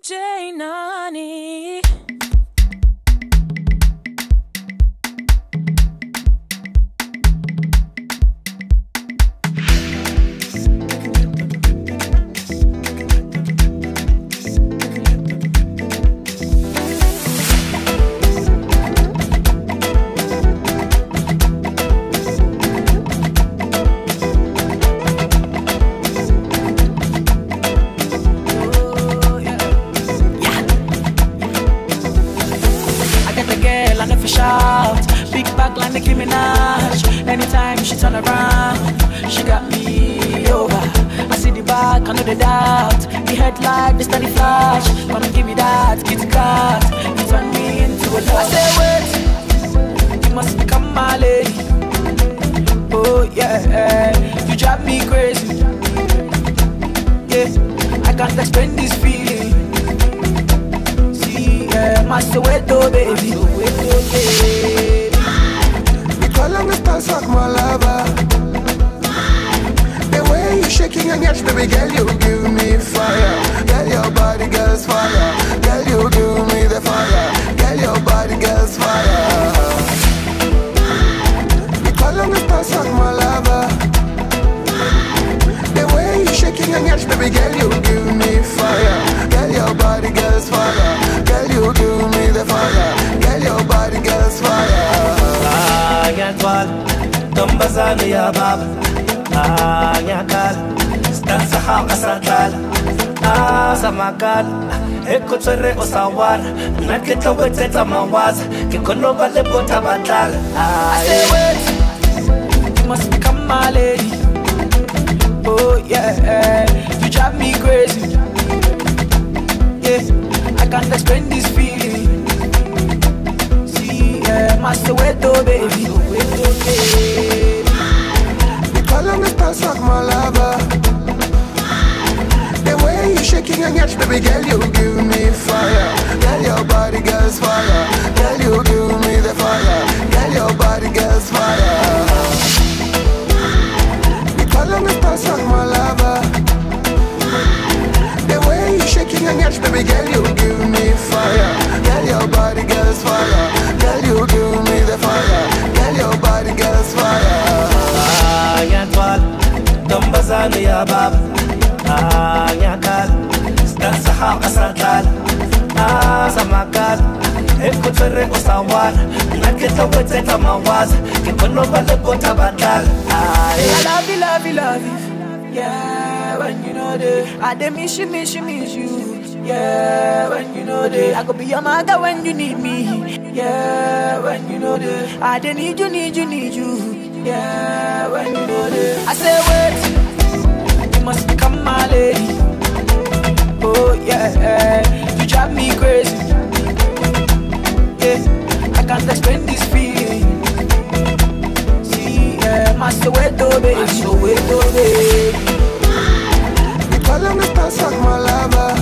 DJ Nani. Big back like Nicki Minaj. Anytime she turn around, she got me over. I see the back, I know the doubt. The headlight, the steady flash. Come give me that kitty cat. You turn me into a love. I say wait, you must become my lady. Oh yeah, you drive me crazy. Yeah, I can't explain this feeling. My Soweto baby, we call on the stars like my lover. The way you shaking and yes, baby girl, you give me fire. Girl, your body girl's fire. Girl, you give me the fire. Girl, your body girl's fire. We call on the stars like my lover. The way you shaking and yes, baby girl, you give me fire. Girl, your body girl's fire. Girl, you give me the fire. Girl, your body girl's fire. Yatwal, Tombazani ya baba. Yakal, stanza haka satal. Samakal, ekotere osawar. Nakita weteta mawaz. Kikono vale bota batal. I say wait, you must become my lady. Oh yeah, you drive me crazy. Yeah, I can't explain this feeling. See, yeah, my Soweto baby. We call on the stars like my lover. The way you shaking and yes, baby girl, you give me fire. Girl, your body girl's fire. Girl, you give me the fire. Girl, your body girl's fire. Call on the stars like my lover. The way you shaking and yes, baby girl, you give me fire. Girl, your body girl's fire. Girl, you give me the fire. Girl, your body girl's fire. Yatwal, Tombazani ya baba. Yakal, stanza haka satal. Samakal, ekotere osawar. Nakita weteta mawaz. Kikono vale bota batal. I love you, love you, love you. Yeah, when you know that I dey miss you, miss you, miss you. Yeah, when you know that I could be your mother when you need me. Yeah, when you know that I dey need you, need you, need you. Yeah, when you know that I say wait, you must become my lady. Oh yeah, you drive me crazy. Yeah, I can't explain this feeling. My Soweto baby, my Soweto baby. We call on the stars like my lover.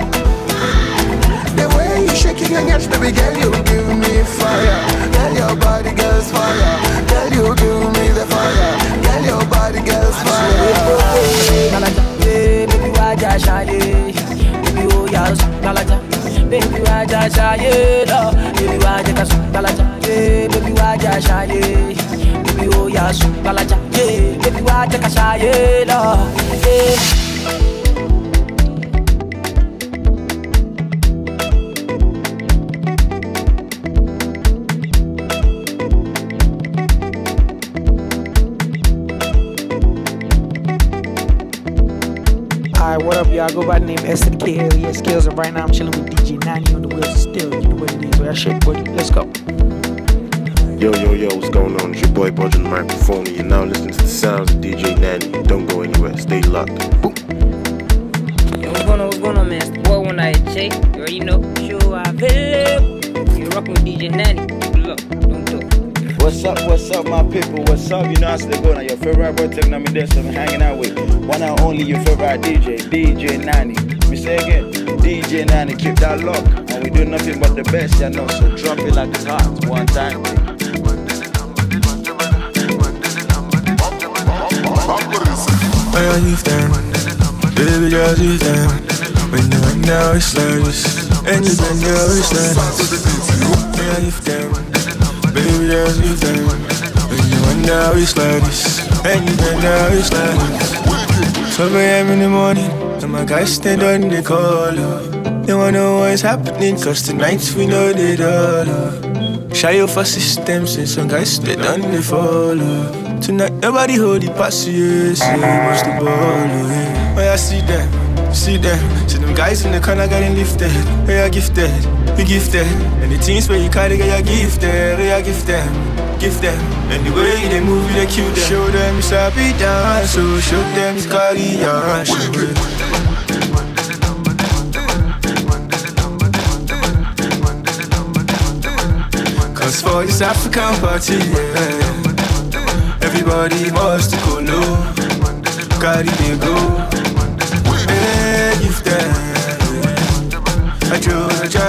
The way you shaking and yes, baby girl, you give me fire. Girl, your body girl's fire. Girl, you give me the fire. Girl, your body girl's fire. Baby, why just shy? Baby, oh yes, Galaja. Baby, why just shy? Baby, why just Galaja? Baby, why just shy? Baby, oh yeah, Galaja. Baby, why just shy? Alright, what up, y'all? I go by the name SNK Alias Skills, and right now I'm chilling with DJ Nani on the wheels of steel. You know what it is, so that shit, buddy. Let's go. Yo, what's going on? It's your boy Budge on the microphone, and you're now listening to the sounds of DJ Nani. Don't go anywhere, stay locked. Boom. Yo, what's going on, man? It's the boy One Eye Jay. You already know. Show I feel. You're rocking with DJ Nani. Look, don't do. What's up, my people? What's up? You know how they go now. Your favorite boy taking on me there, so I'm hanging out with one and only your favorite DJ Nani. We say again, DJ Nani, keep that lock. And we do nothing but the best, you know. So drop it like it's hot. One time. I leave them, baby girl, leave them. When you bend down, it's like this. And you bend down, it's like this. Yeah, lift them, baby, just lift them. When you bend down, it's like this. And you bend down, it's like this. 12 a.m. in the morning, and my guys stand on the call. They wanna know what's happening, cause tonight we know they all. Shy of a system, since some guys they done they follow. Tonight nobody hold it past you, so you must the ball. Oh yeah, see them. See them guys in the corner getting lifted. We are gifted, we gifted. And the things where you carry, you are gifted. We are gifted, give them. And the way they move, they cute them. Show them it's happy dance, so show them it's carry on. Show them. Cause for this African party, yeah, everybody must go low. Carry they go. Give them I drew.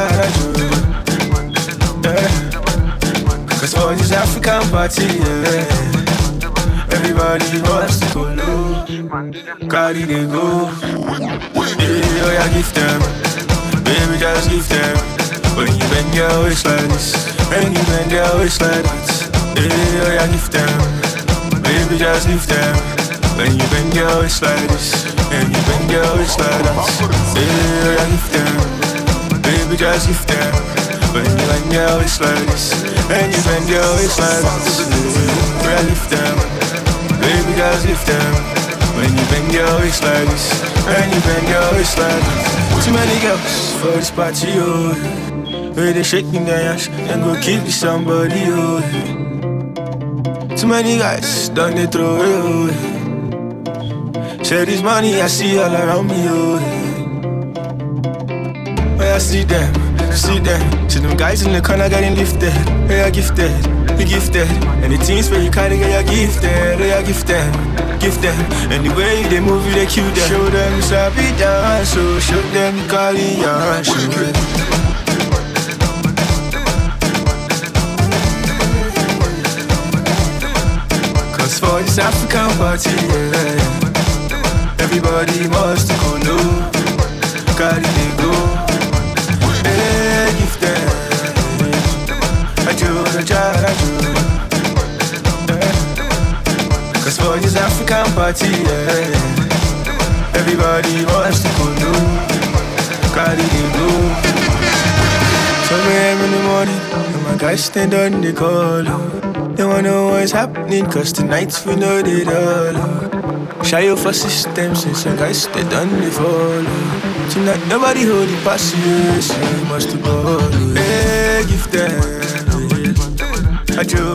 Cause for this African party, yeah, everybody wants to go low. Carry they go. Yeah, oh yeah, give them. Baby, just give them. When you bend your waist like this, when you bend your waist like that, yeah, oh yeah, give them. Baby, just give them. When you bend your waist like this, and you bend your waist like that, yeah, I give them. Baby, just give them. When you bend your waist like this, and you bend your waist like that, yeah, I give them. Baby, just give them. When you bend your waist like this, and you bend your waist like that. Too many girls for this party, oh. Where they shaking their ass and go kill somebody, oh. Too many guys done they throw it away. Share this money I see all around me, oh. Where I see them. See them guys in the corner getting lifted. They are gifted, we gifted. And the things where you carry, they are gifted. They are gifted, give them. And the way they move, they cute them. Show them it's happy dance, so show them you carry on. Show them. Cause for this African party, yeah, everybody must go low. Carry they go. Hey, give them. I do. Cause for this African party, yeah, everybody wants to go low. Carry they go. 12 a.m. in the morning, and my guys stand on the call. They wanna know what's happening, cause tonight we know they all. Shy of a system, since some guys they done they follow. Tonight nobody hold it past you, so you must ball. Hey, give them. I drew.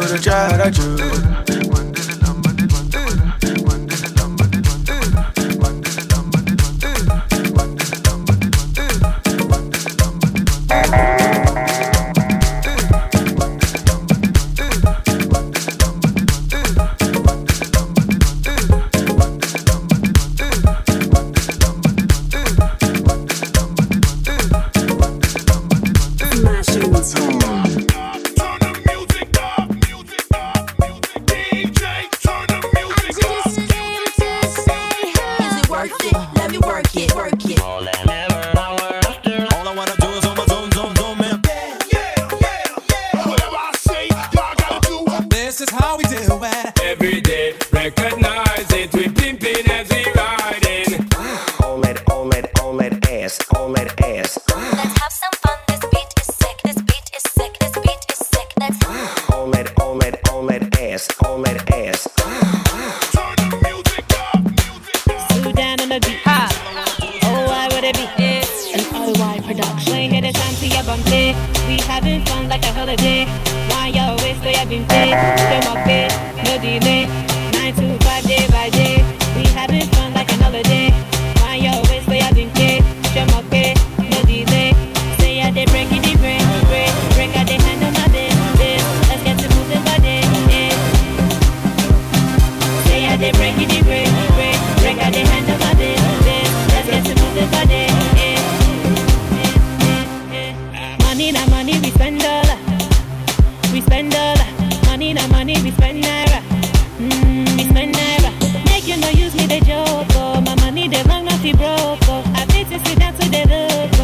Make you no use me, they joke, oh. My money, they long, not broke, oh. I beat to sit down to the look.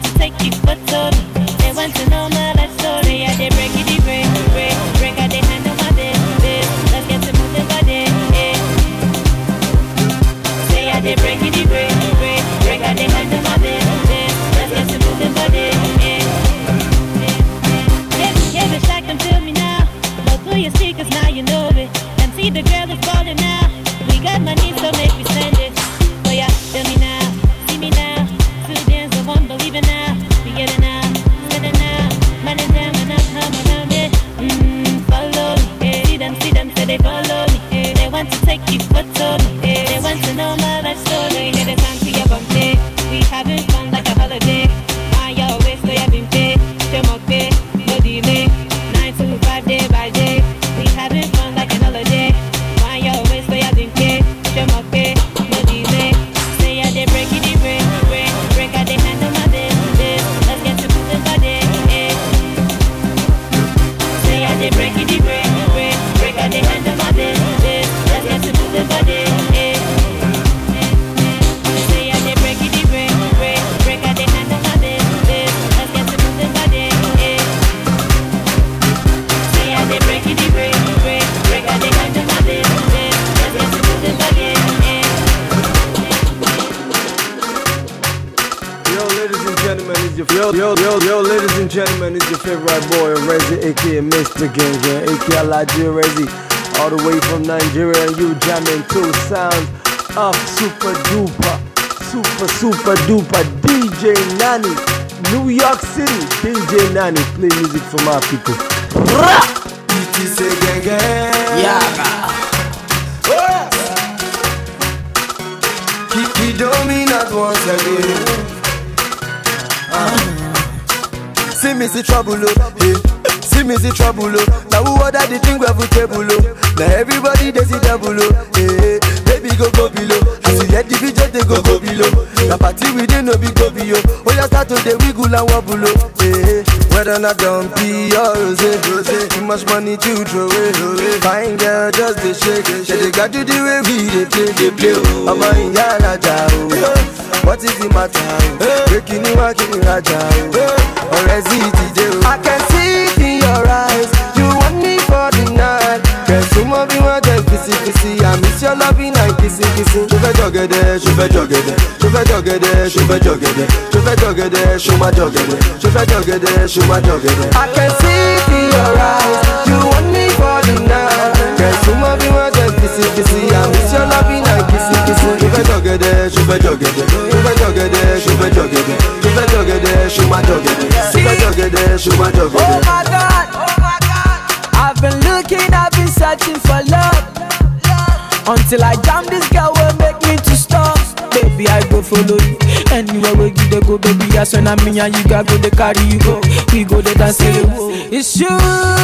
want to take you for total. They want to know my life story. Yeah, they break it, break, I they handle my business. Let's get to moving body, yeah. Say yeah, they break it, break, I they handle my business. Let's get to moving body, yeah. Yeah, bitch, like them to me now. Go through your speakers, now you know it. And see the girl is falling now. We got money, so make me spend it. So yeah, tell me now, see me now. Two dance, the one believing now. We get it now, spend it now. Money down and up, come around it. Follow me, yeah. See them, say they follow me. Yeah. They want to take you for total. Yeah. They want to know my life story. Yeah, they time to your bumpy. We having fun like a holiday. On your way, so you been paid. Show my pay, no delay. 9 to 5 day by day. We having fun like an holiday. On your way, so you been paid. Show my pay, no delay. Say yeah, they break it, break, I they handle my business. Let's get to moving body, yeah. Say yeah, they break it, break, I they handle my business. Let's get to moving body, yeah. Say yeah, they break it, break, I they handle my business. Let's get to moving body, yeah. Say yeah, they break it, break, I they handle my business. Let's get to moving body, yeah. Yo, ladies and gentlemen, it's your ladies and gentlemen, it's your favorite boy, Rezi, aka Mr. Gang, aka Alaji Rezi, all the way from Nigeria, and you jamming to sounds of super duper DJ Nani, New York City, DJ Nani, play music for my people. It is a gang. Yeah. He dominant once again. See me see trouble, hey. See me see trouble, now who order the thing we have a table, now everybody they see double, hey. Baby go below, as you get the video they go below. The party we didn't know be go below. Oh you start to the wiggle and wobble, hey. Whether not don't be or rose, too much money to throw away. Fine girl just they shake, they got you the way we they play. I'm in Yalaja, what is the matter? Breaking you out in Raja, or is it today? I can see it in your eyes, you want me for the night. Can some of you want to kissy, I miss your loving and kissy. Je vais jogger there, je vais jogger there, je vais jogger there, je vais jogger there, je vais jogger there, je vais jogger there, je vais jogger there, je vais jogger there. I can see it in your eyes, you want me for the night. Can some of you want to kissy, I miss your loving and kissy. Je vais jogger there, je vais jogger there, je vais jogger there, je vais jogger there, je vais jogger there, je vais jogger there, je vais jogger there, je vais jogger there. Oh my God, I've been looking, I've been searching for love, until I jam this girl will make me to stop. Baby, I go follow you anywhere where you go, baby. That's when I'm me and you got go they carry you go. We go they dance till it's you,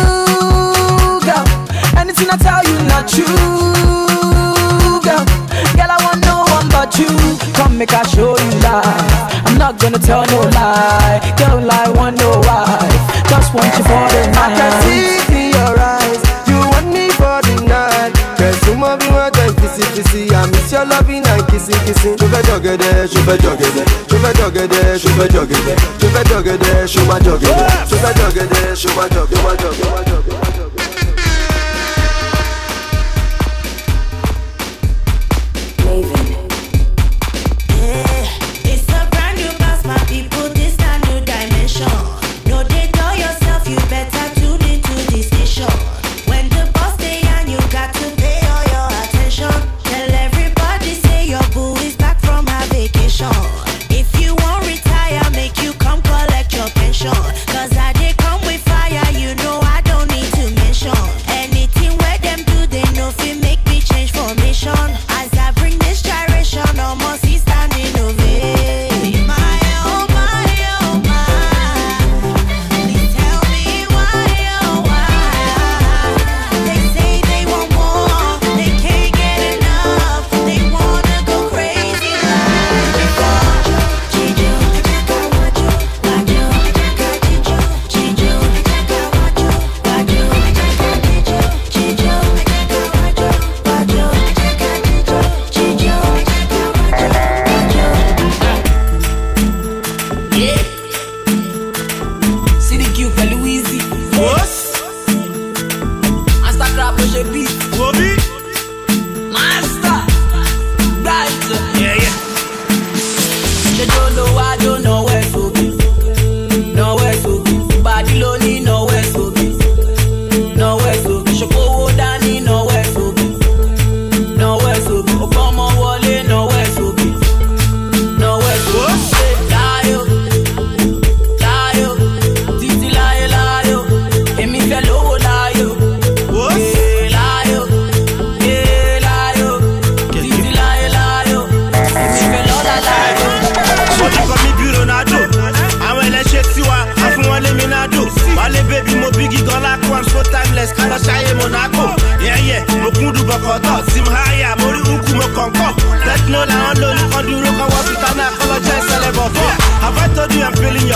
girl. Anything I tell you not true, girl. Girl, I want no one but you. Come make I show you life. I'm not gonna tell no lie. Don't lie, want no wife. Just want you for the night. I can see it in your eyes, you want me for the night. Can some of you want to kissy, I miss your loving and kissy. Je vais jogger there, je vais jogger there, je vais jogger there, je vais jogger there, je vais jogger there, je vais jogger there, je vais jogger there, je vais jogger. Cause I did come with fire, you know I don't need to make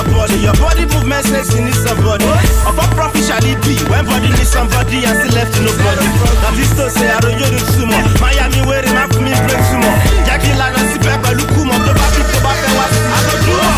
your body. Your body movement says you need somebody. Of a profit shall it be when body needs somebody and still left to nobody. Now this to say I don't you do too much. Miami where him have me play too much. Jackie Lana si pepe lukumo to back it to back I don't do it.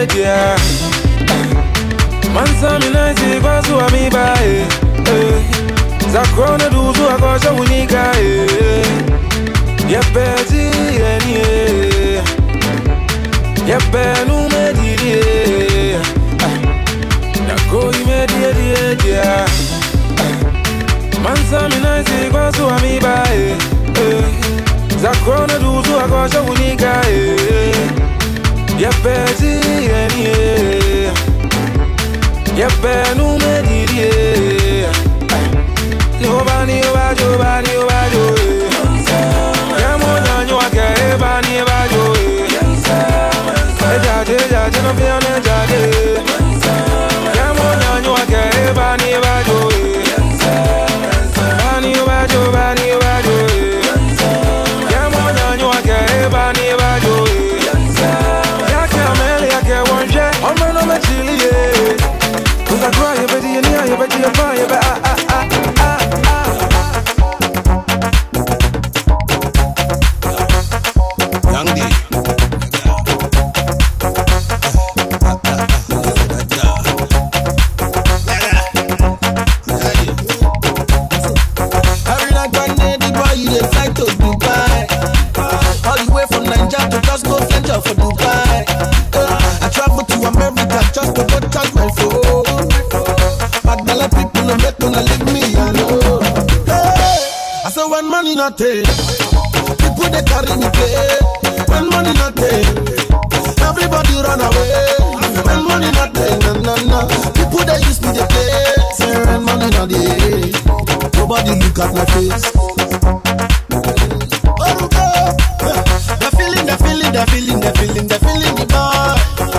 yeah. Mansa minazi kwa suwa mibae. Zakrona duzu akosha unika. Yepeti yenye. Yepenu medidie. Nako imedidie, yeah. Mansa minazi kwa suwa mibae. Zakrona duzu akosha unika. Yepeti yenye. Yepenu medidie. Yobani yobajo, bani yobajo. Yamonya nyoake, bani yobajo. Ejade no fiane jade. Yamonya nyoake, bani yobajo. Bani yobajo, bani yobajo. Yamonya nyoake, bani yobajo. Yake amele yake wonje, omeno mechilie. Cause I cry, you better you near, you better you buy, you better Young D. Every night one day the boy you dey fly to Dubai. All the way from Nigeria to just go venture for Dubai. I travel to America just to go charge my phone. Magdala people no make no leave me alone. Hey, I say when money not take, people they carry me play. When money not take, everybody run away. When money not take, no. People they use me to play. Say when money not take, nobody look at my face. They're feeling the boy.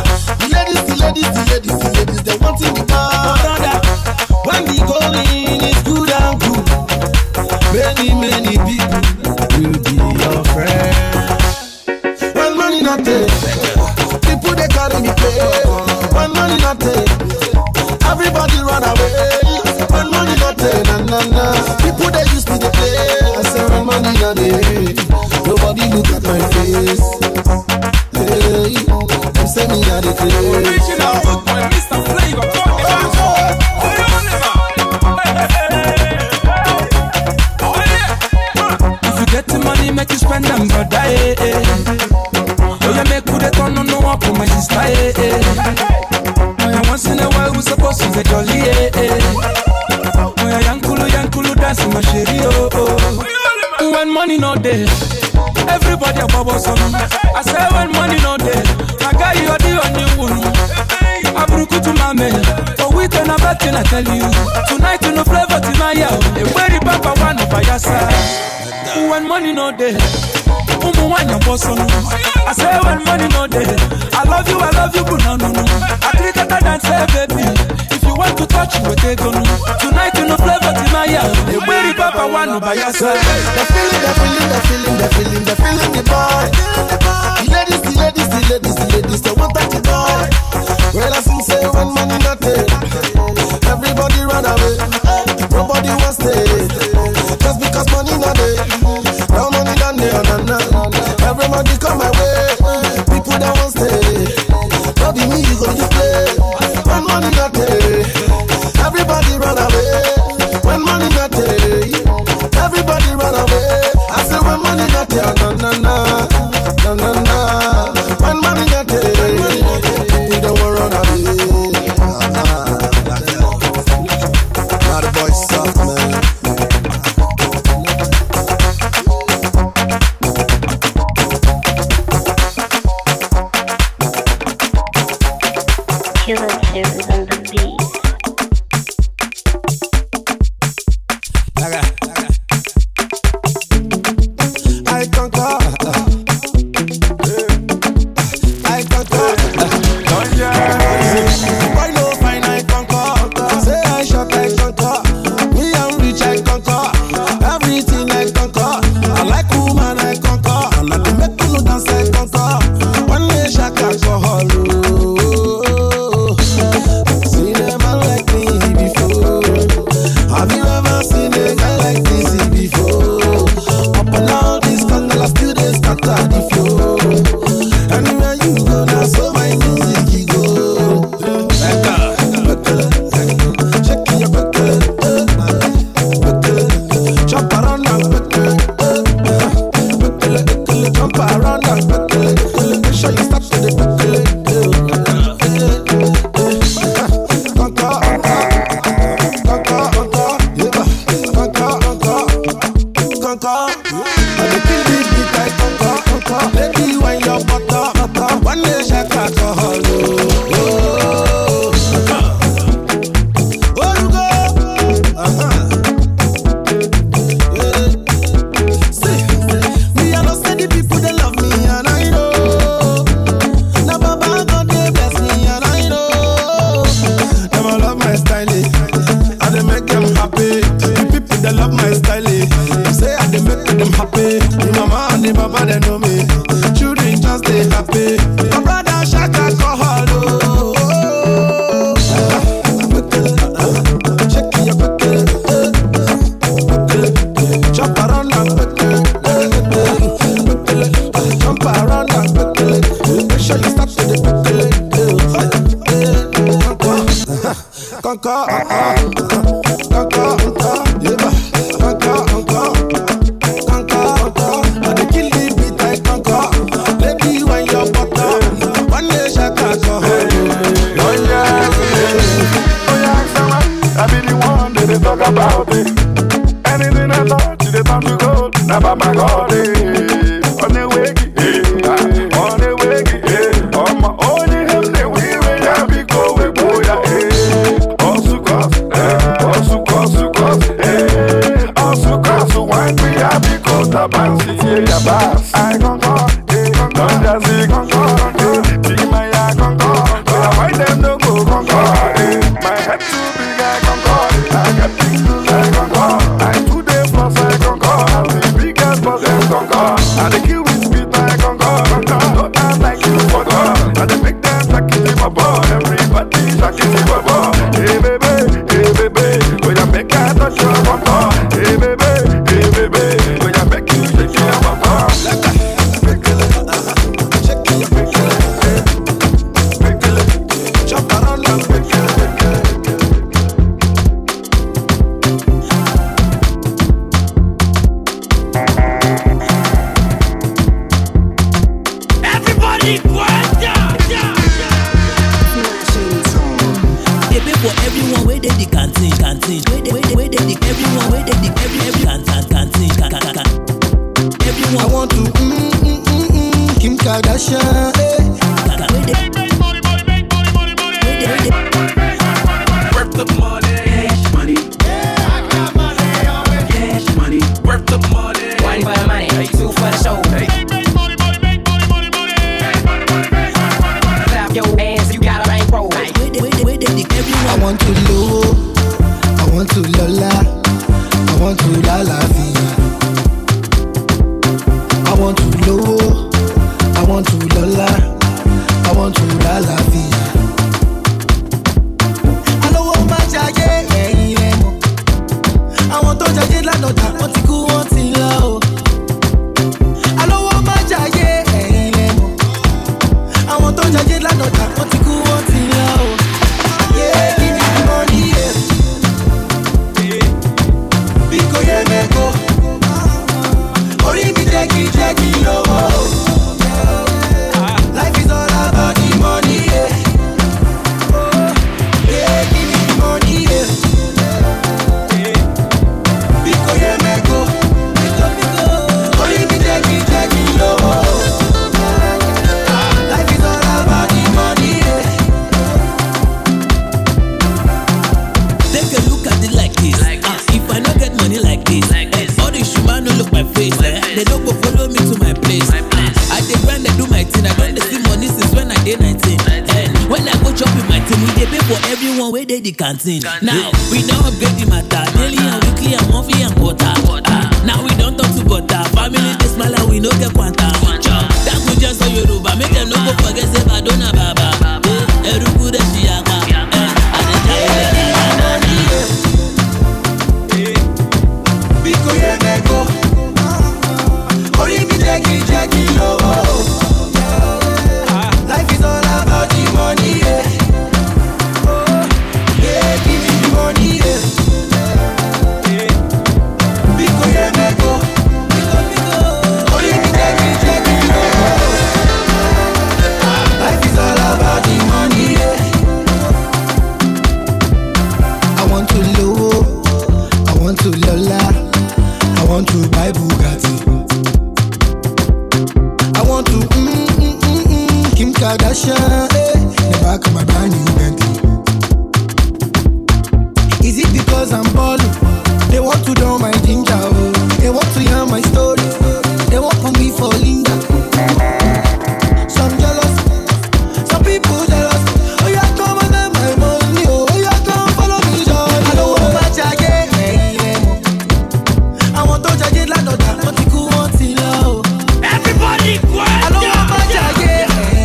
The ladies, they wanting the boy. Brother, when the going is good and good, many people will be your friend. When money not take, people they carry me play. When money not take, everybody run away. When money not take, na. People they use me to play. I say when money not take, nobody look at my face. Hey, them say me a the crazy. Original when Mr. Flavor brought the back. If you get the money, make you spend them, brother. Oh, you make good turn on no one for my sister. Oh, once in a while we supposed to get jolly. Oh, yankulu dance my sherry. When money no day, everybody a bubble some. I say when money no day, I got you the only one. I broke to my man, for we turn about and I tell you. Tonight you no flavor to my yell. Where the papa one by your side. When money no day, one your boss on. I say when money no day, I love you, but no. I treat her than say baby. If you want to touch you, take on. Tonight you no flavor to my yell. Where the papa one by your side. They're feeling the boy. The ladies, they want that the boy. Well, I say when money not take, everybody run away. Nobody wants to stay. Just because money not there, no money not there, no. Everybody come my way. People that want to stay. Don't be me, you go to play. When money not there, everybody run away. When money not there, everybody run away. I say when money not there, no. My brother Shaka alcohol. Shake your bucket. Jump around and jump around and make sure you stop to the about it. Anything I thought, you the time to go. Now by my God, on the way, on the way, on my own, the way I be going, boy, also cause, wine we have be called the bouncy, I can't go, don't just see, can't go, see my eye, can't go, why them no go, can't go, my head too big, I can't go, I got things to say, I can't go, I today plus I can't go, the biggest boss I can't go, I the kill with speed, I can't go, don't act like you forgot, I the make them like it's my boy, everybody like it's my boy, hey baby, when I make I touch your bumper, hey baby, when I make you shake your bumper, jump around and everybody quiet down. They pay for everyone where they the canteen. Where they the everyone where they the every canteen. Everyone I want to Kim Kardashian. Worth the money, cash money. Yeah, I got money, cash money. Worth the money. One for the money, two for the show. Clap your hands, you got a bankroll. I want to low, I want to lola, I want to la la vie. I want to low, I want to lola, I want to la la vie. I know what much I get, I want to judge it like no time, want to go on till low. I know what much I get, I want to judge it like no time, want to go on till low. Yeah, give me the money, yeah. Because yeah, me go. Only me take it low. Life is all about the money, yeah. Yeah, give me the money, yeah. Because yeah, me go. Only me take it low. Life is all about the money, yeah. Take a look at it like this. If I not get money like this, all the shuma no look my face. They don't go follow me to my place. I dey grind, I do my thing. I don't dey see money since when I dey 19. When I go chop with my team, we dey pay for everyone where they the canteen. Now we don't upgrade the matter. Daily and weekly and monthly and quarter. Now we don't talk to butter. Family dey smile and we no get quanta. That go just so Yoruba, make them no go forget say Badona Baba. Eruku de Shiaka. Because yeah, me go. Only me take it low. Life is all about the money, yeah. Yeah, give me the money, yeah. Because yeah, me go. Only me take it low. Life is all about the money, yeah. I want to low, I want to lola, I want to buy Bugatti. I want to Kim Kardashian, in the back of my brand new Bentley. Is it because I'm ballin'? They want to know my ginger, oh. They want to hear my story. They want for me for Linda. Some jealous, some people jealous. Oh yeah, come and get my money, oh yeah, come follow me, John. I know how much I get, I want to judge it like no time, want to go on till low. Everybody quiet. I know how much I get,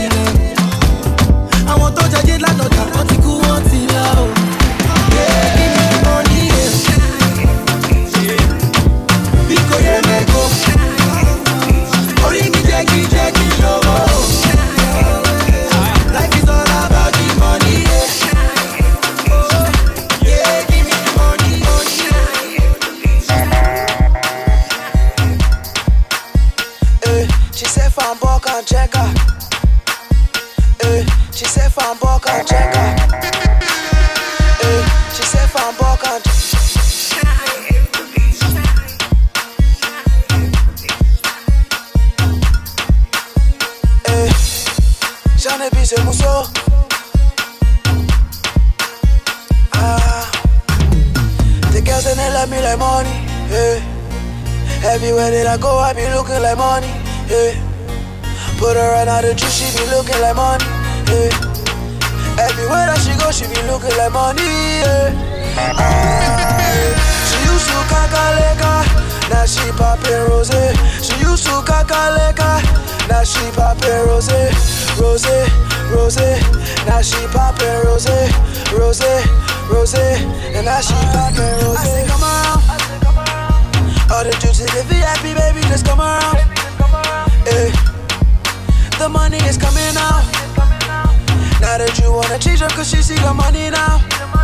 She said from Boca, check her. She said from Boca. J'en ai pissé mousseau. The girls and they love me like money. Everywhere that I go, I be looking like money. Put her on out the juice, she be looking like money. Everywhere that she go, she be looking like money. She used to kakaleka, now she poppin' rose. She used to kakaleka, now she poppin' rose, rose, rose. Now she poppin' rose, rose, rose. And now she poppin' rose. I say come around, all the juice is the VIP, baby, just come around. The money is coming out. Now that you wanna change her, cause she see the money now.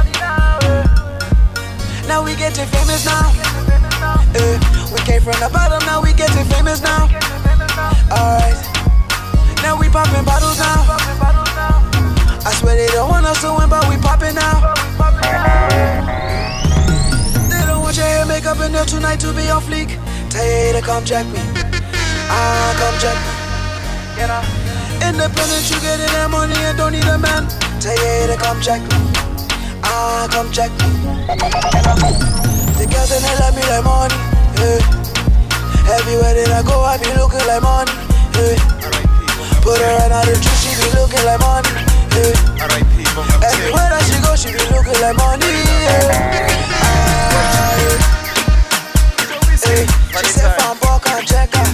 Now we getting famous now. We came from the bottom, now we getting famous now. Alright, now we popping bottles now. I swear they don't want us to win, but we popping now. They don't want your hair, makeup, and nail tonight to be on fleek. Tell your hater, come check me. Come check me. Independent, you getting that money and don't need a man. Tell your hater, come check me. Come check me. The girls and they love me like money. Everywhere that I go, I be looking like money. Put her on out the juice, she be looking like money. Everywhere that she go, she be looking like money. She said from Boca, check her.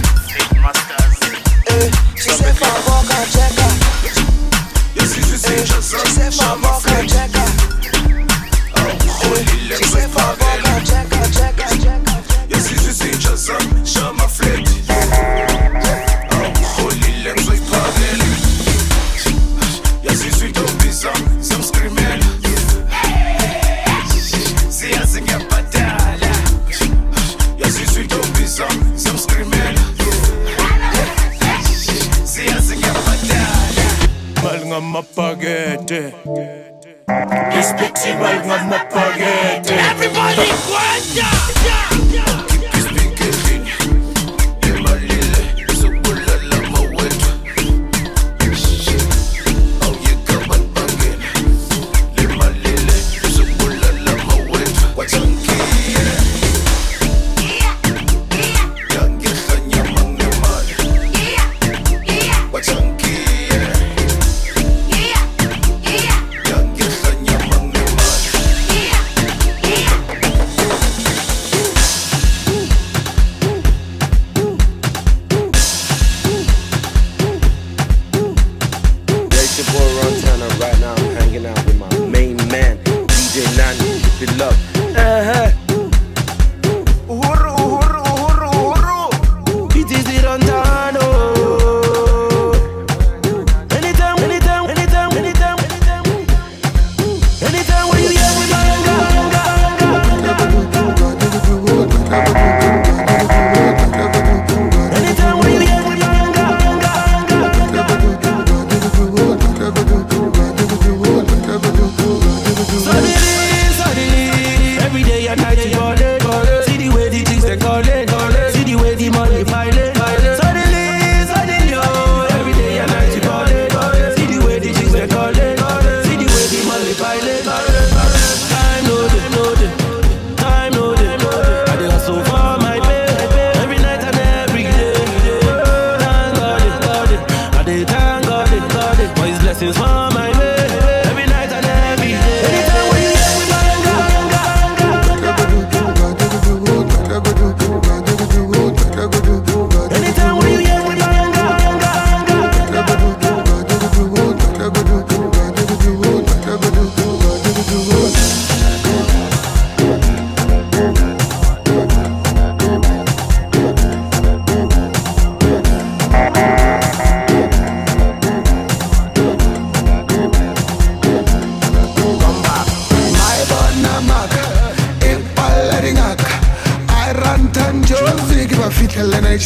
She said from Boca, check her. She said from Boca, check her. She said from Boca, check her, check her, check her. Yes, it's just just show my flat. Holy legs like paddle. Yes, it's sweet to be some screaming. See us in your batalla. Yes, it's sweet to be some screaming. See us in your batalla. Malga mapagete. This pixie malga mapagete. Everybody, guarda!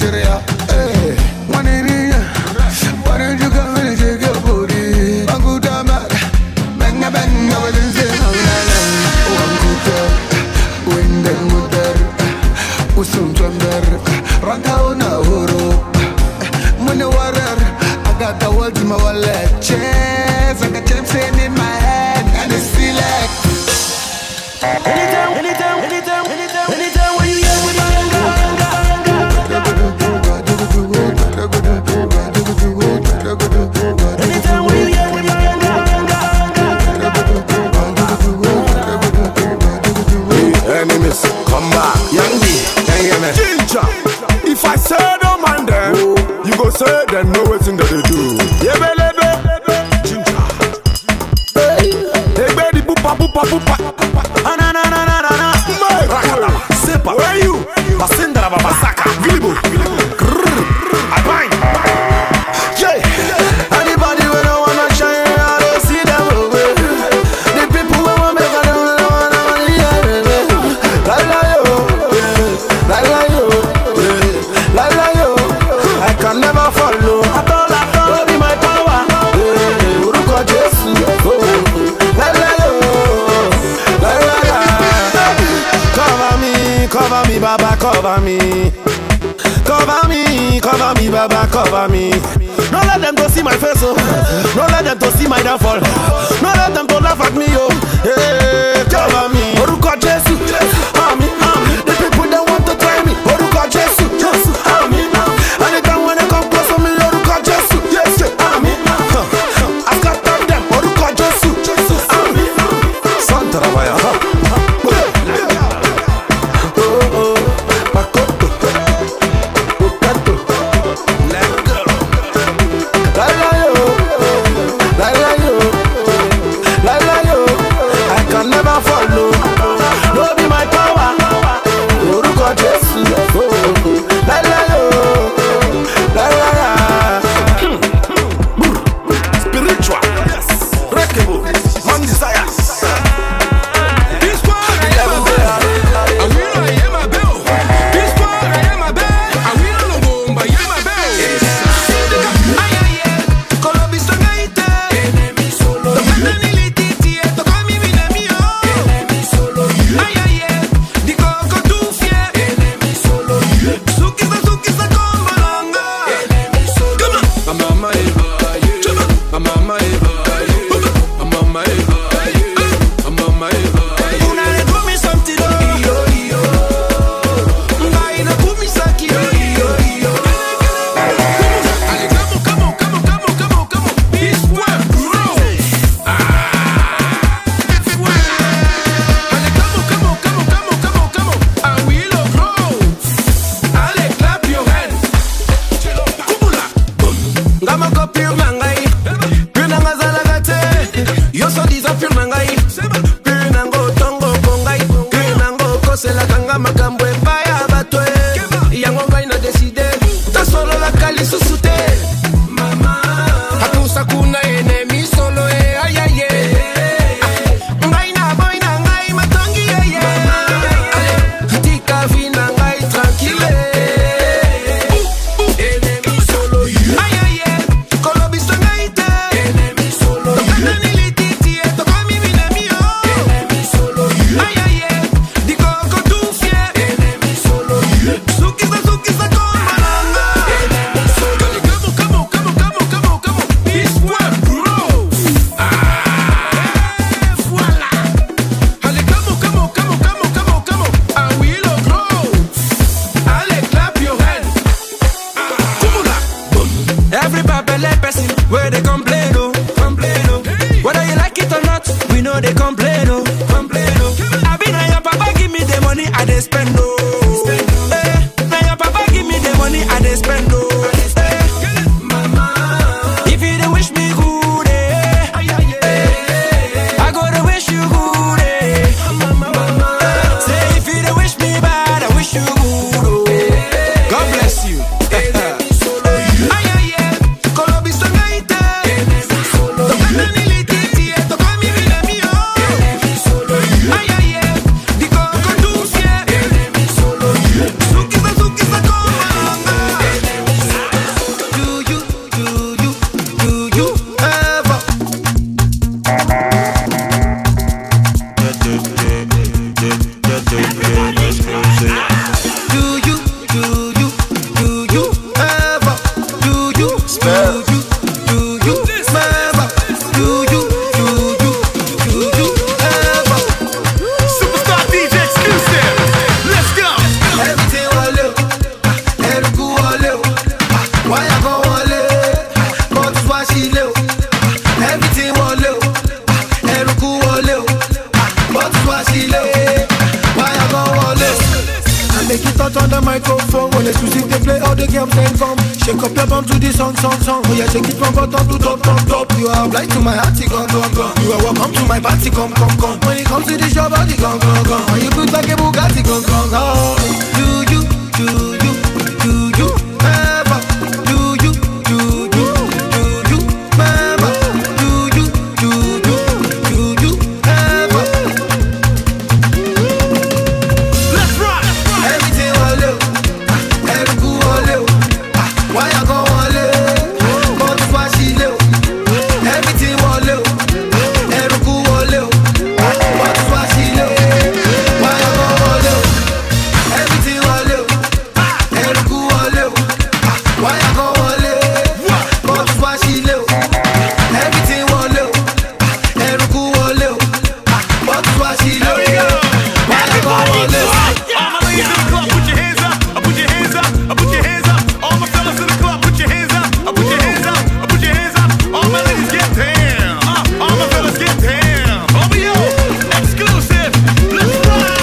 Nigeria, why don't you come and take your booty? them know what thing that they do. Yebelebe, ginger. Hey, baby, pupa, pupa, pupa. Ananananana. Rakala, Sepa. Where are you? Basindra Babasaka. Gilibo. Abang. Yeah. Anybody who don't wanna shine, I don't see them away. The people who want make a don't wanna hear it. Like you, like you. I can never follow. At all, be my power. Uruko Jesu. Cover me, Baba, cover me. Cover me, Baba, cover me. Don't let them to see my face, oh. Don't let them to see my downfall. Don't let them to laugh at me, oh. Hey, cover me. Oruko Jesu, army. The people that want to try me. Oruko Jesu, army. Anytime when they come close to me, Oruko Jesu, army. I've got them, Oruko Jesu, army. Santa Rabaya. Make it touch on the microphone. When exclusive they play, all the girls then come. Shake up your bum to the song. Oh yeah, shake it from bottom to top. You are blind to my heart, gone. You are welcome to my party, come. When it comes to this your body, gone. When you put like a Bugatti, gone. Do you ever? Do you ever? Do you ever? Let's rock! Everything all you, every cool all you. Why I go all you? But why she live? Everything all you, every cool all you. But why she live? Why I go all you? Everything all you, every cool all you. Why I go all you? But why she live? Everything all you, every cool all you. But why she live? Why I go all you? All my ladies in the club, put your hands up. Put your hands up. Put your hands up. All my fellas in the club, put your hands up. Put your hands up. Put your hands up. All my ladies get down. All my fellas get down. Over you, exclusive. Let's ride.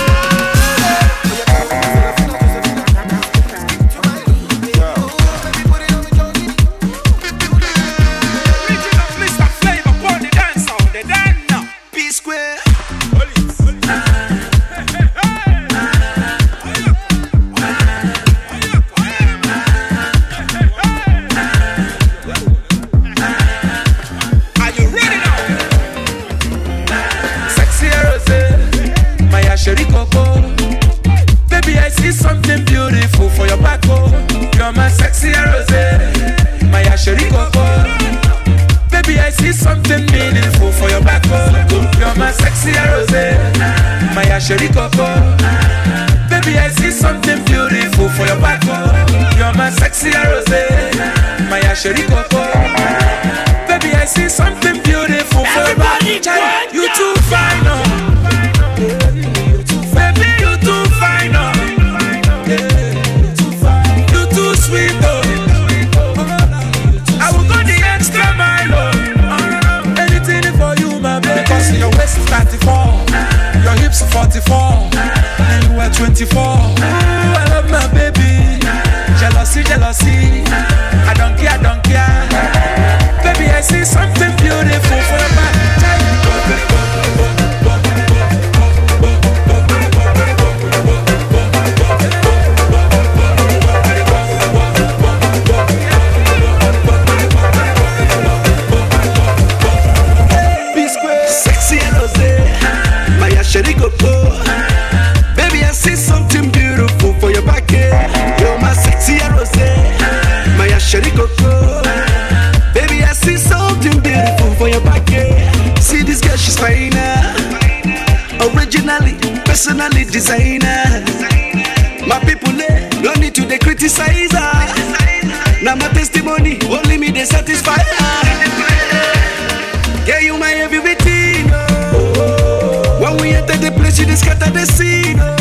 Mr. Flavor, put the dance on the dance now. P-Square. Are you ready now? Sexy Rose, my chérie Coco. Baby, I see something beautiful for your back, oh. You're my sexy Rose, my chérie Coco. Baby, I see something meaningful for your back, oh. You're my sexy Rose, my chérie Coco. Baby, I see something beautiful for your back, oh. You're my sexy Rose, my chérie Coco. Baby, I see something beautiful for your back. Child, you too fine, oh. Baby, you too fine, oh. You too sweet, oh. I will go the extra mile, oh. Anything for you, my baby. Because your waist is 34, your hips are 44, and you are 24. Ooh, I love my baby. Jealousy. I don't care. Baby, I see something beautiful for your back. Sexy Rose, my chérie Coco. Baby, I see something beautiful for your back. You're my sexy Rose, my chérie Coco. Baby, I see something beautiful for your back. See this girl, she's finer. Originally, personally designer. My people, no need to they criticize her. Now my testimony, only me they satisfy her. Yeah, you my everything, oh. When we enter the place, you just scatter the scene, oh.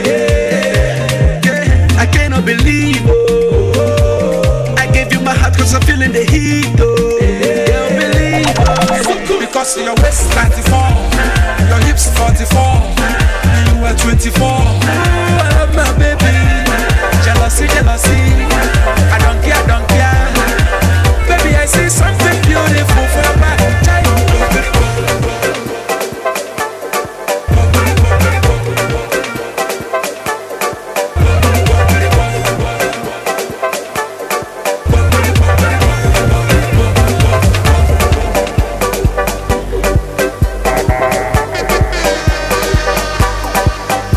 Yeah, I cannot believe, oh. I gave you my heart cause I'm feeling the heat, oh. Can't believe, oh. Because your waist 94, your hips 44, and you are 24. Ooh, I love my baby. Jealousy. I don't care. Baby, I see something beautiful for your back.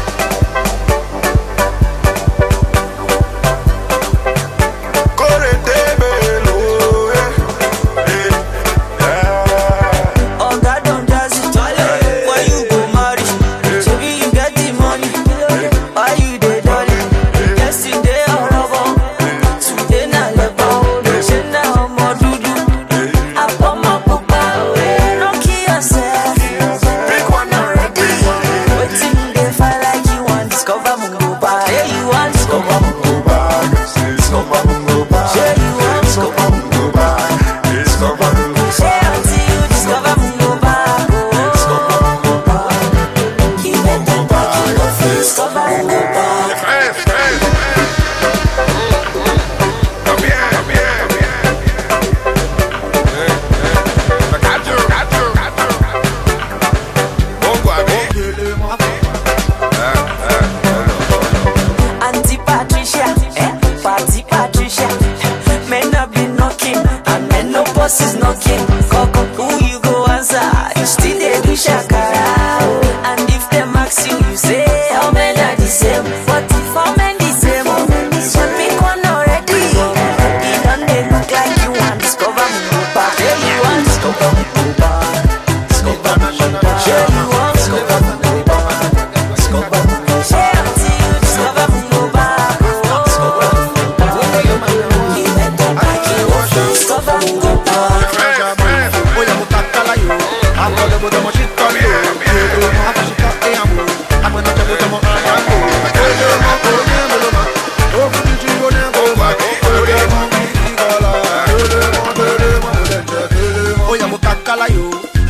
Correte,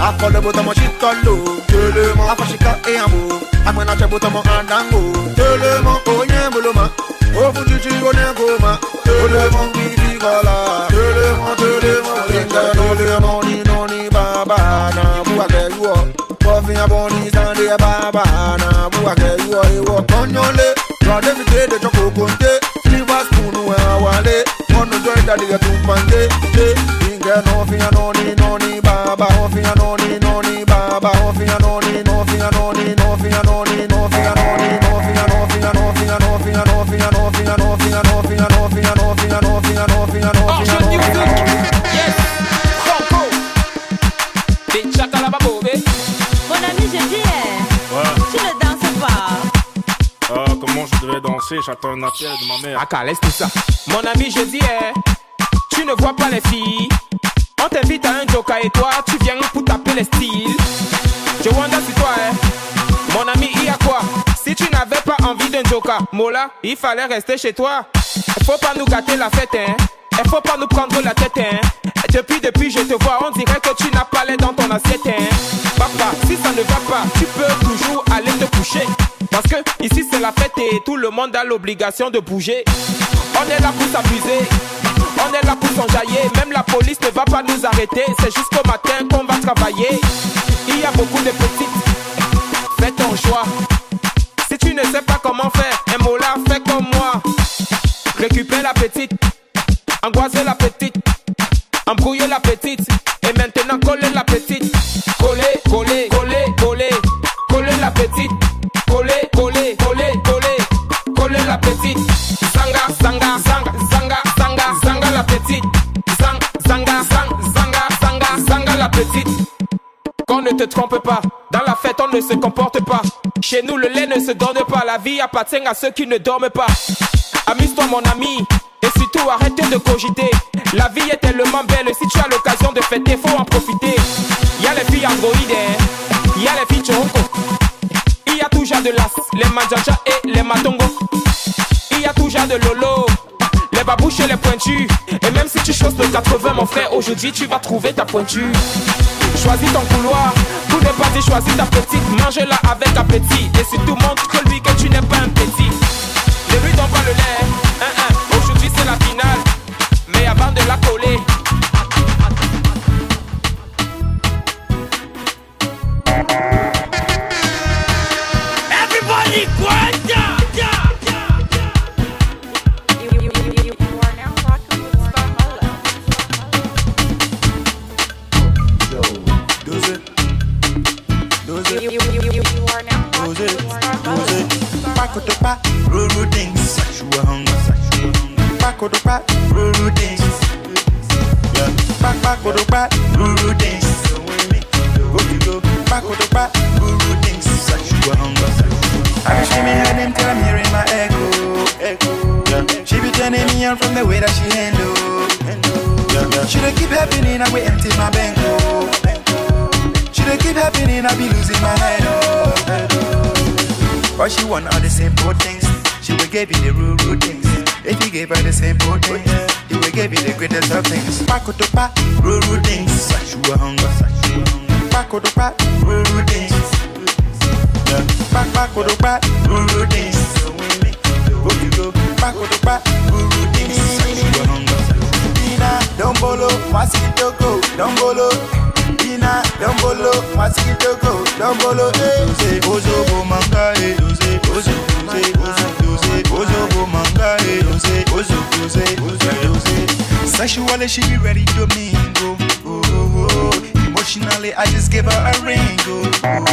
I call the bottom of shit colo. Telemo, afashika e amo. I'm gonna check bottom of andango. Telemo, onye muloma. Ofuchichi onegoma. Telemo, bibi kola. Telemo, ni baba na buake yuo. Coffee and bunny Sunday baba na buake yuo ewo konyole. Rode mi de choko konte. Silver spoon where wale. Ono joy daddy ya tumpande. Inge no fi anoni baba. Ofi anoni baba. Ofi anoni Yes, Franco. Des chakalaba bobé. Mon ami, je dis, tu ne danses pas. Ah, comment je devais danser? J'attends un appel de ma mère. Ah, laisse tout ça. Mon ami, je dis, tu ne vois pas les filles. On t'invite à un joker et toi, tu viens pour taper les styles. Je wonder sur toi, mon ami, il y a quoi? Si tu n'avais pas envie d'un joker, Mola, il fallait rester chez toi. Il faut pas nous gâter la fête, hein. Il faut pas nous prendre la tête, hein. Depuis je te vois, on dirait que tu n'as pas l'air dans ton assiette, hein. Papa, si ça ne va pas, tu peux toujours aller te coucher. Parce que ici c'est la fête et tout le monde a l'obligation de bouger. On est là pour s'amuser, on est là pour s'enjailler. Même la police ne va pas nous arrêter. C'est jusqu'au matin qu'on va travailler. Il y a beaucoup de petites, fais ton choix. Si tu ne sais pas comment faire, un mot là, fais comme moi. Récupère la petite, angoisser la petite, embrouiller la petite. Et maintenant coller la petite. Coller la petite. Coller la petite. Zanga la petite. Zanga la petite. Qu'on ne te trompe pas, dans la fête on ne se comporte pas. Chez nous le lait ne se donne pas, la vie appartient à ceux qui ne dorment pas. Amuse-toi mon ami, et surtout arrête de cogiter. La vie est tellement belle, si tu as l'occasion de fêter, faut en profiter. Y'a les filles androïdes, y'a les filles choronko. Il y a tout genre de las, les manjaja et les matongo. Il y a tout genre de lolo, les babouches et les pointus. Et même si tu choses de 80 mon frère, aujourd'hui tu vas trouver ta pointure. Choisis ton couloir, tout n'est pas dit, choisis ta petite. Mange-la avec appétit, et surtout montre que lui que tu n'es pas un petit. Ne lui donne pas le lait, aujourd'hui c'est la finale. Mais avant de la coller, everybody quiet down. Paco to pa, ruru things, sexual hunger. Paco to pa, ruru things. Yeah, Paco to pa, ruru things. Go, Paco to pa, ruru things, sexual hunger. I be screaming her name till I'm hearing my echo. Yeah, she be turning me on from the way that she handle. Yeah, she don't keep happening, I will empty my banko. She don't keep happening, I be losing my head. But she want all the same poor things. She will give you the rude things. If you gave her the same poor things, he will give you the greatest of things. Paco to pa, rude things. Sexual hunger. Paco to pa, rude things. Paco to pa, rude things. Go, Paco to pa, rude things. Sexual hunger. Dina, don't bolo, mosquito go, don't bolo. Dina, don't bolo, mosquito go, don't bolo. Ozo bo manga, ozo bo manga, ozo. Sexually she be ready to mingle. Emotionally I just give her a ring. 17,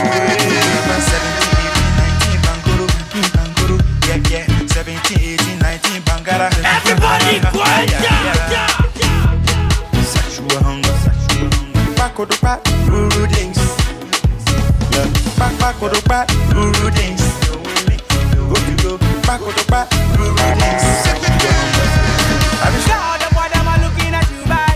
18, 19, bangoro. Yeah, 17, 18, 19, bangara. Everybody quiet down. Sexual hunger. Paco to pa, ruru things. Yeah, Paco to pa, ruru things. Go, Paco to pa, ruru things. Sexual hunger. All the boy them are looking at you bad.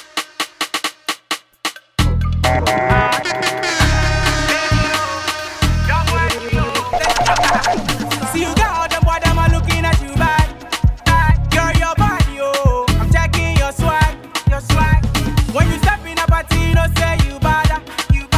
See you got all the boy them are looking at you bad. Girl, your body, oh, I'm checking your swag. When you step in a party, you know say you bad.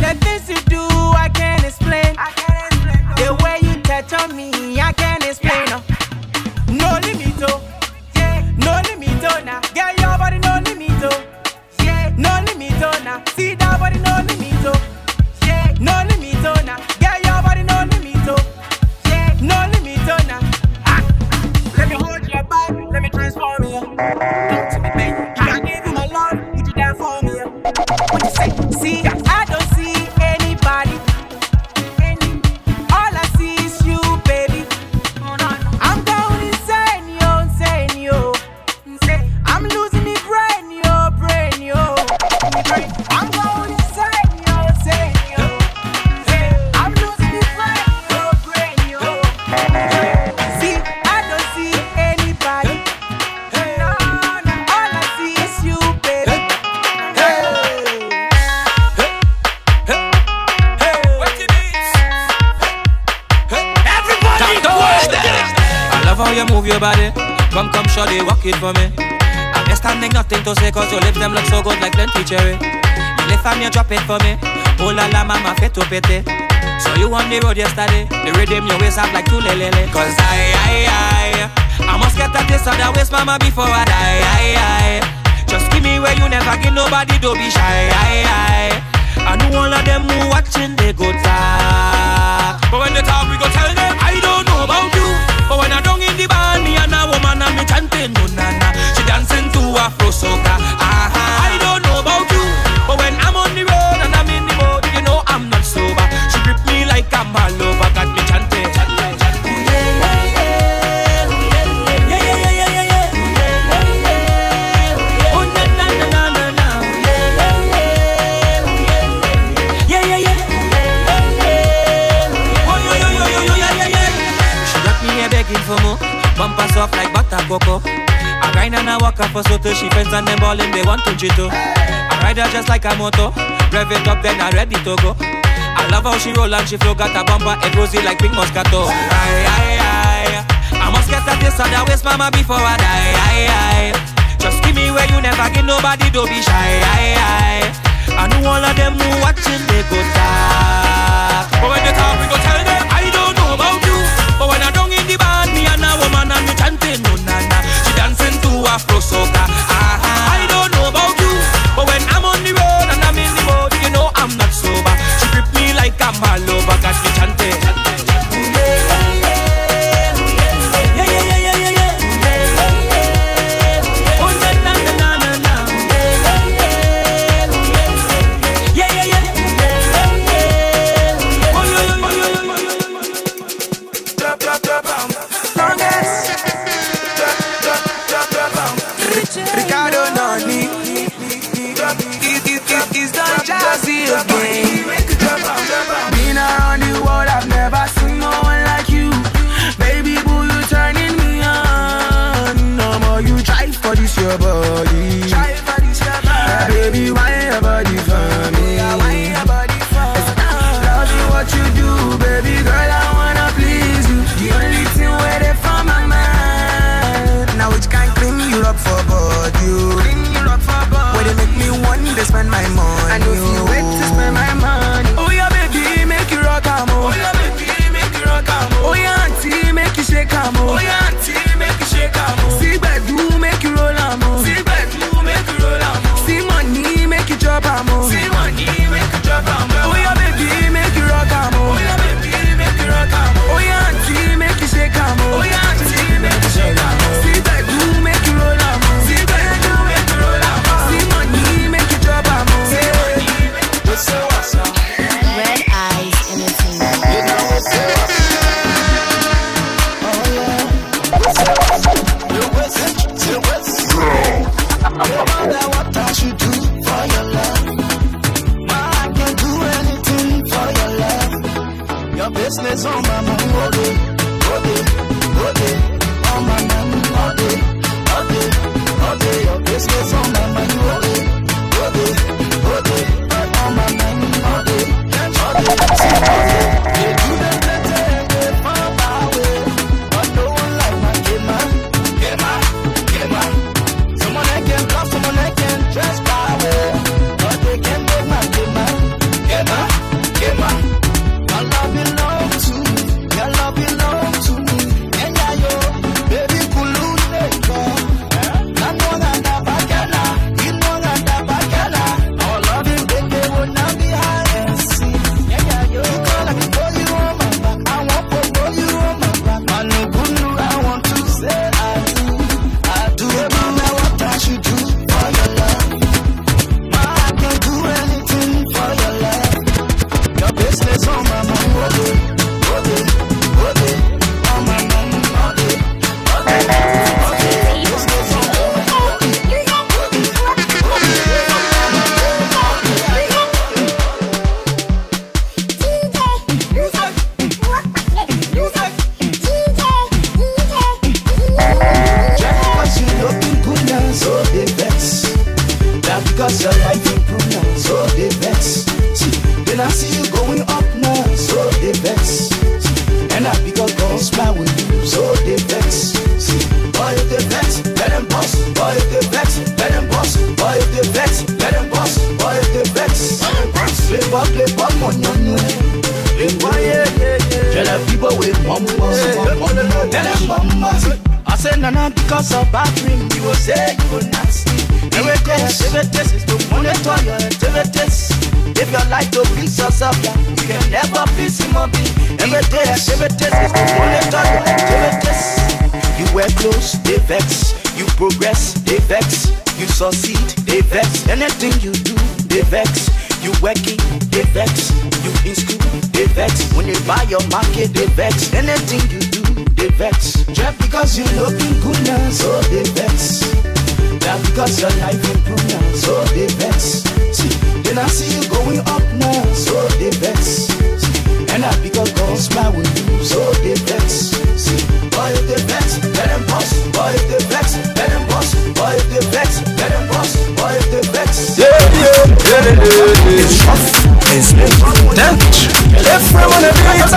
The things you do, I can't explain. The way you touch on me, I can't explain. No limit, oh. No limit, oh, now. Get your body, no limit, oh. No limit, oh, now. See that body, no limit, oh. No limit, oh, now. Get your body, no limit, oh. No limit, oh, now. Let me hold your back, let me transform you. Talk to me, baby. I give you my love, would you die for me? What you say? See, I don't see anybody. All I see is you, baby. I'm going insane, yo. I'm losing me brain, yo. I'm going insane, yo. I'm losing me brain, yo. See, I don't see anybody. No, all I see is you, baby. I love how you move your body. Come, shawty, walk it for me. I'm just standing, nothing to say, cause your lips them look so good like plenty cherry. You lift and you drop it for me. Oh la la, mama, fit to pete. So you on the road yesterday. The rhythm your waist up like two lelele. Cause I must get at this other waist, mama, before I die. Just give me where you never give nobody, don't be shy. I know all of them who watching, they go talk. But when they talk, we go tell them, I don't know about you. But when I don't in the band, me and a woman and me chanting, no nana. She dancing to Afro soca. I don't know about you. But when I'm on the road and I'm in the boat, you know I'm not sober. She grip me like I'm all over, got me chanting. For more, bumper soft like butter cocoa. I grind and I walk up for so till she friends and them ballin', they want to chito. I ride her just like a moto, rev it up then I ready to go. I love how she roll and she flow, got a bumper and rosy like pink Moscato. I must get at this other waist, mama, before I die. Just give me where you never give nobody, don't be shy. I know all of them who watching, they go talk. But when they talk, we go tell them, I don't know about you. But when I don't in the band, me and a woman and me chanting, no nana. She dancing to Afro soca. I don't know about you. But when I'm on the road and I'm in the boat, you know I'm not sober. She grip me like I'm all over, got me chanting. And I because God smile with you, so they vex. See, boy if they vex, let them boss. Boy if they vex, let them boss. Boy if they vex, let them boss. Boy if they vex, play ball, mon yon. Play ball, yeah. Tell the people with mama, let them mama. I say nana because of bad dream, you will say you will not sleep. Every day activities is to monitor your activities. If you like to please yourself, you can never please him or me. Every day activities is to monitor your activities. You wear clothes, they vex. You progress, they vex. You succeed, they vex. Anything you do, they vex. You working, they vex. You in school, they vex. When you buy your market, they vex. Anything you do, they vex. Just because you looking good now, so they vex. Now because your life improved now, so they vex. See, then I see you going up now, so they vex. See, and I because God smile with you, so they vex. See, boy if they vex, let them boss. Boy if they vex, let them boss. Boy if they vex, let them boss. Boy if they vex. It's rough, it's damage. Everyone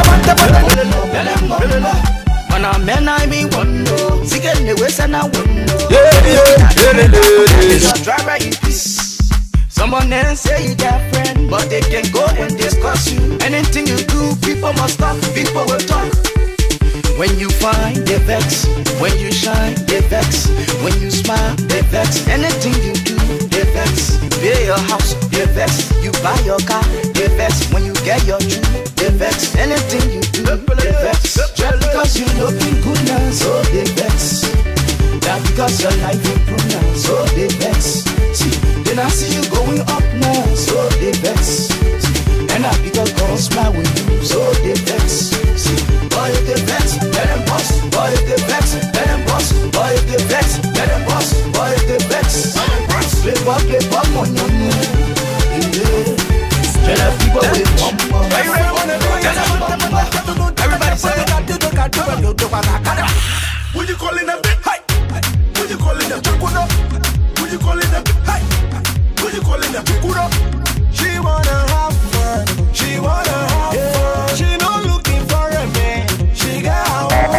when I'm men, I mean one no. See get the waist and I win no. It's a driver in peace. Someone else say you got friend, but they can go and discuss you. Anything you do, people must stop. People will talk. When you find, they vex. When you shine, they vex. When you smile, they vex. Anything you do, they vex. Pay your house, they vex. You buy your car, they vex. When you get your dream, they vex. Anything you do, they vex. Just because you looking good now, so they vex. That because your life improved now, so they vex. See, then I see you going up now, so they vex. See, and I because God smile with you, so they vex. See, boy if they vex, let them boss. Boy if they vex, let them boss. Boy if they vex, let them boss. Boy if they vex, play ball, mon yon. Tell the people with mama. Everybody say would you call it a bit high? Would you call it a chakuna? Would you call it a bit high? Would you call it a pikura? She wanna have fun. She wanna have fun. She not looking for a man. She got her own.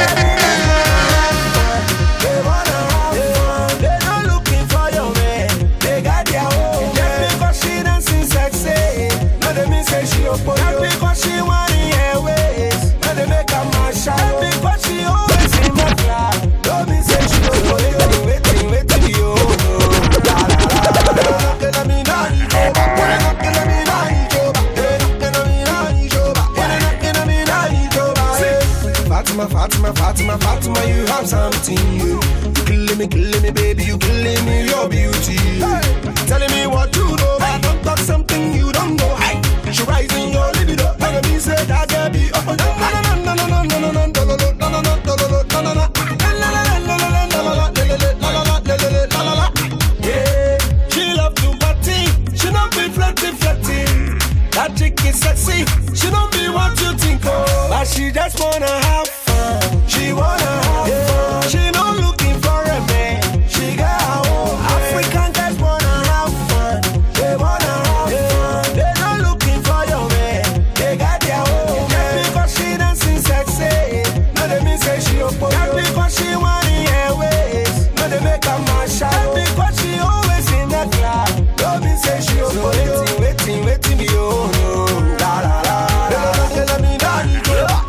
They wanna have fun. They not looking for your man. They got their own. Just because she dancing sexy, no they mean say she up for you. Just because she want in her ways, no they make her mash up. Just because she always in the club, no mean say she up for you. Waiting you. La la Fatima, you have something. You killing me, baby, you killing me, your beauty. Telling me what you know, I don't talk something you don't know. She rising your libido, and me say that girl be up and yeah, she love to party, she don't be flirty. That chick is sexy, she don't be what you think of, but she just wanna have fun. She wanna have fun. She not looking for a man. She got her own. African guys wanna have fun. They wanna have fun. They not looking for your man. They got their own. Just because she dancing sexy, no they mean say she up for you. Just because she want in her ways, no they make her mash up. Just because she always in the club, no mean say she up for you. Waiting me oh no. La la la. Let me die.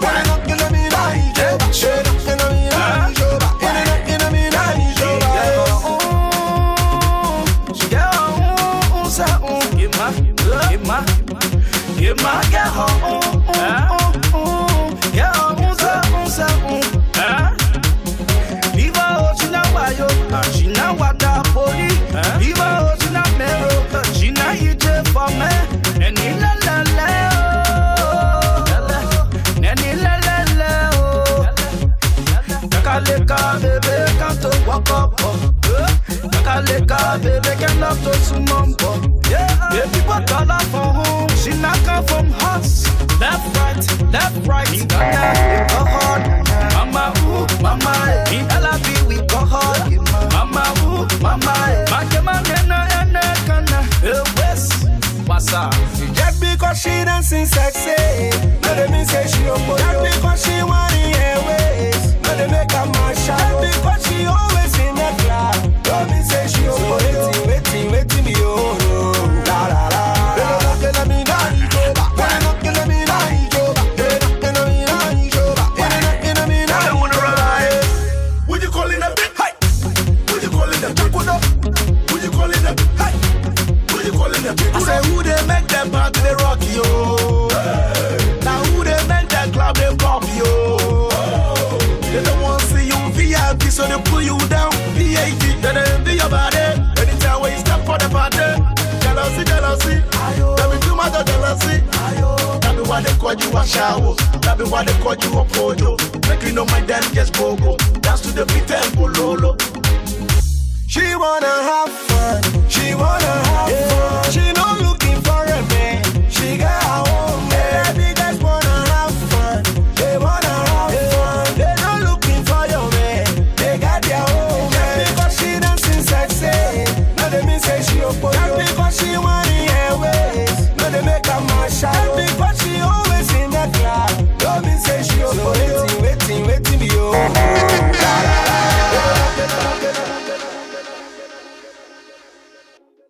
Baby, can love to summon. Baby, but all up for home. She not come from us. Left, right. In Ghana, we go hard. Mama, ooh, mama. In LAB, we go hard. Mama, ooh, mama. Makema, nena, kana. West, what's up? Just because she dancing sexy, no they mean say she up for you. Just because she Then I envy your body. Anytime when you step for the party. Jealousy, jealousy. That be too much of jealousy. That be why they call you a shower. That be why they call you a pojo. Make you know my dad gets go-go. Dance to the beat and bololo. She wanna have fun. She wanna have fun. She not looking for a man. She got her own man. Baby guys wanna have fun. They wanna have fun. They not looking for your man. They got their own man. Just because she dancing sexy, no they mean say she a boy. Just because she money her ways, no they make her mash out. Just because she always in the club, don't mean say she a boy. Waiting me oh.